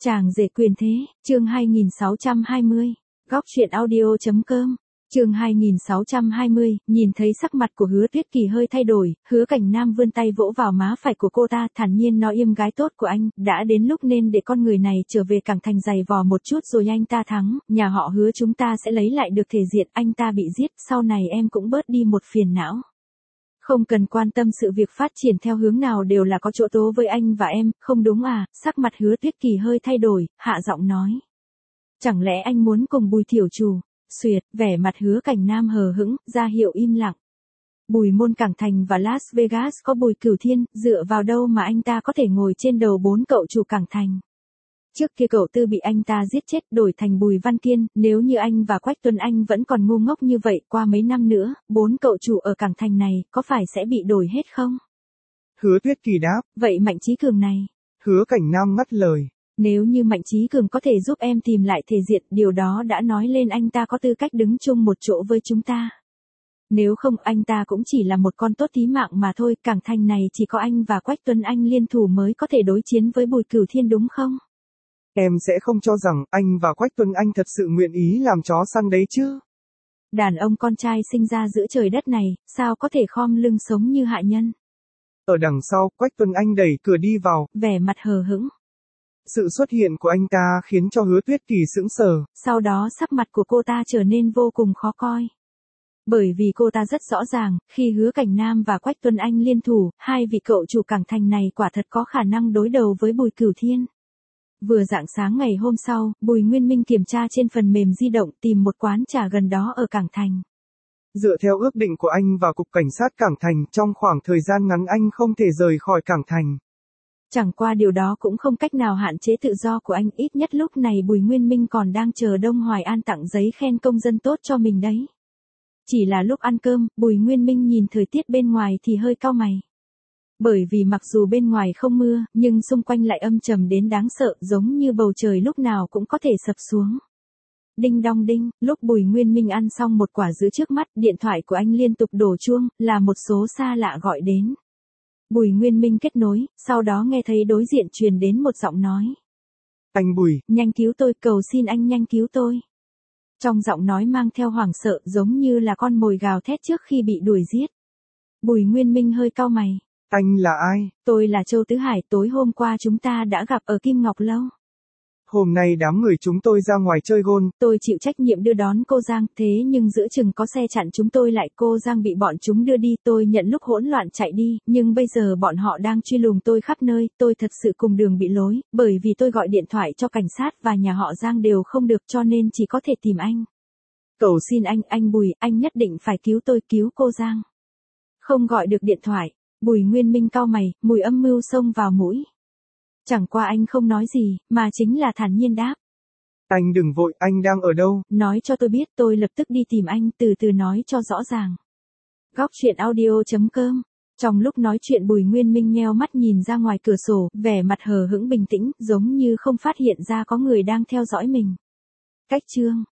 Chàng rể quyền thế, chương 2620, góc truyện audio.com, chương 2620, nhìn thấy sắc mặt của Hứa Tuyết Kỳ hơi thay đổi, Hứa Cảnh Nam vươn tay vỗ vào má phải của cô ta, thản nhiên nói im gái tốt của anh, đã đến lúc nên để con người này trở về cảng thành giày vò một chút rồi anh ta thắng, nhà họ Hứa chúng ta sẽ lấy lại được thể diện, anh ta bị giết, sau này em cũng bớt đi một phiền não. Không cần quan tâm sự việc phát triển theo hướng nào đều là có chỗ tố với anh và em, không đúng à, sắc mặt Hứa Tuyết Kỳ hơi thay đổi, hạ giọng nói. Chẳng lẽ anh muốn cùng Bùi Thiểu Chủ, xuyệt, vẻ mặt Hứa Cảnh Nam hờ hững, ra hiệu im lặng. Bùi Môn Cảng Thành và Las Vegas có Bùi Cửu Thiên, dựa vào đâu mà anh ta có thể ngồi trên đầu 4 cậu chủ Cảng Thành. Trước kia cậu Tư bị anh ta giết chết đổi thành Bùi Văn Kiên, nếu như anh và Quách Tuấn Anh vẫn còn ngu ngốc như vậy, qua mấy năm nữa, 4 cậu chủ ở Cảng Thành này, có phải sẽ bị đổi hết không? Hứa Tuyết Kỳ đáp. Vậy Mạnh Chí Cường này? Hứa Cảnh Nam ngắt lời. Nếu như Mạnh Chí Cường có thể giúp em tìm lại thể diện, điều đó đã nói lên anh ta có tư cách đứng chung một chỗ với chúng ta. Nếu không anh ta cũng chỉ là một con tốt tí mạng mà thôi, Cảng Thành này chỉ có anh và Quách Tuấn Anh liên thủ mới có thể đối chiến với Bùi Cửu Thiên đúng không? Em sẽ không cho rằng anh và Quách Tuấn Anh thật sự nguyện ý làm chó săn đấy chứ. Đàn ông con trai sinh ra giữa trời đất này, sao có thể khom lưng sống như hạ nhân? Ở đằng sau, Quách Tuấn Anh đẩy cửa đi vào, vẻ mặt hờ hững. Sự xuất hiện của anh ta khiến cho Hứa Tuyết Kỳ sững sờ. Sau đó sắc mặt của cô ta trở nên vô cùng khó coi. Bởi vì cô ta rất rõ ràng, khi Hứa Cảnh Nam và Quách Tuấn Anh liên thủ, hai vị cậu chủ Cảng Thành này quả thật có khả năng đối đầu với Bùi Cửu Thiên. Vừa rạng sáng ngày hôm sau, Bùi Nguyên Minh kiểm tra trên phần mềm di động tìm một quán trà gần đó ở Cảng Thành. Dựa theo ước định của anh và Cục Cảnh sát Cảng Thành, trong khoảng thời gian ngắn anh không thể rời khỏi Cảng Thành. Chẳng qua điều đó cũng không cách nào hạn chế tự do của anh, ít nhất lúc này Bùi Nguyên Minh còn đang chờ Đông Hoài An tặng giấy khen công dân tốt cho mình đấy. Chỉ là lúc ăn cơm, Bùi Nguyên Minh nhìn thời tiết bên ngoài thì hơi cau mày. Bởi vì mặc dù bên ngoài không mưa, nhưng xung quanh lại âm trầm đến đáng sợ, giống như bầu trời lúc nào cũng có thể sập xuống. Đinh đong đinh, lúc Bùi Nguyên Minh ăn xong một quả dứa trước mắt, điện thoại của anh liên tục đổ chuông, là một số xa lạ gọi đến. Bùi Nguyên Minh kết nối, sau đó nghe thấy đối diện truyền đến một giọng nói. Anh Bùi, nhanh cứu tôi, cầu xin anh nhanh cứu tôi. Trong giọng nói mang theo hoảng sợ, giống như là con mồi gào thét trước khi bị đuổi giết. Bùi Nguyên Minh hơi cau mày. Anh là ai? Tôi là Châu Tứ Hải, tối hôm qua chúng ta đã gặp ở Kim Ngọc Lâu. Hôm nay đám người chúng tôi ra ngoài chơi gôn. Tôi chịu trách nhiệm đưa đón cô Giang, thế nhưng giữa chừng có xe chặn chúng tôi lại, cô Giang bị bọn chúng đưa đi, tôi nhận lúc hỗn loạn chạy đi, nhưng bây giờ bọn họ đang truy lùng tôi khắp nơi, tôi thật sự cùng đường bị lối, bởi vì tôi gọi điện thoại cho cảnh sát và nhà họ Giang đều không được cho nên chỉ có thể tìm anh. Cầu xin anh Bùi, anh nhất định phải cứu tôi, cứu cô Giang. Không gọi được điện thoại, Bùi Nguyên Minh cau mày, mùi âm mưu xông vào mũi. Chẳng qua anh không nói gì, mà chính là thản nhiên đáp. Anh đừng vội, anh đang ở đâu? Nói cho tôi biết, tôi lập tức đi tìm anh, từ từ nói cho rõ ràng. Góc truyện audio.com. Trong lúc nói chuyện Bùi Nguyên Minh nheo mắt nhìn ra ngoài cửa sổ, vẻ mặt hờ hững bình tĩnh, giống như không phát hiện ra có người đang theo dõi mình. Cách chương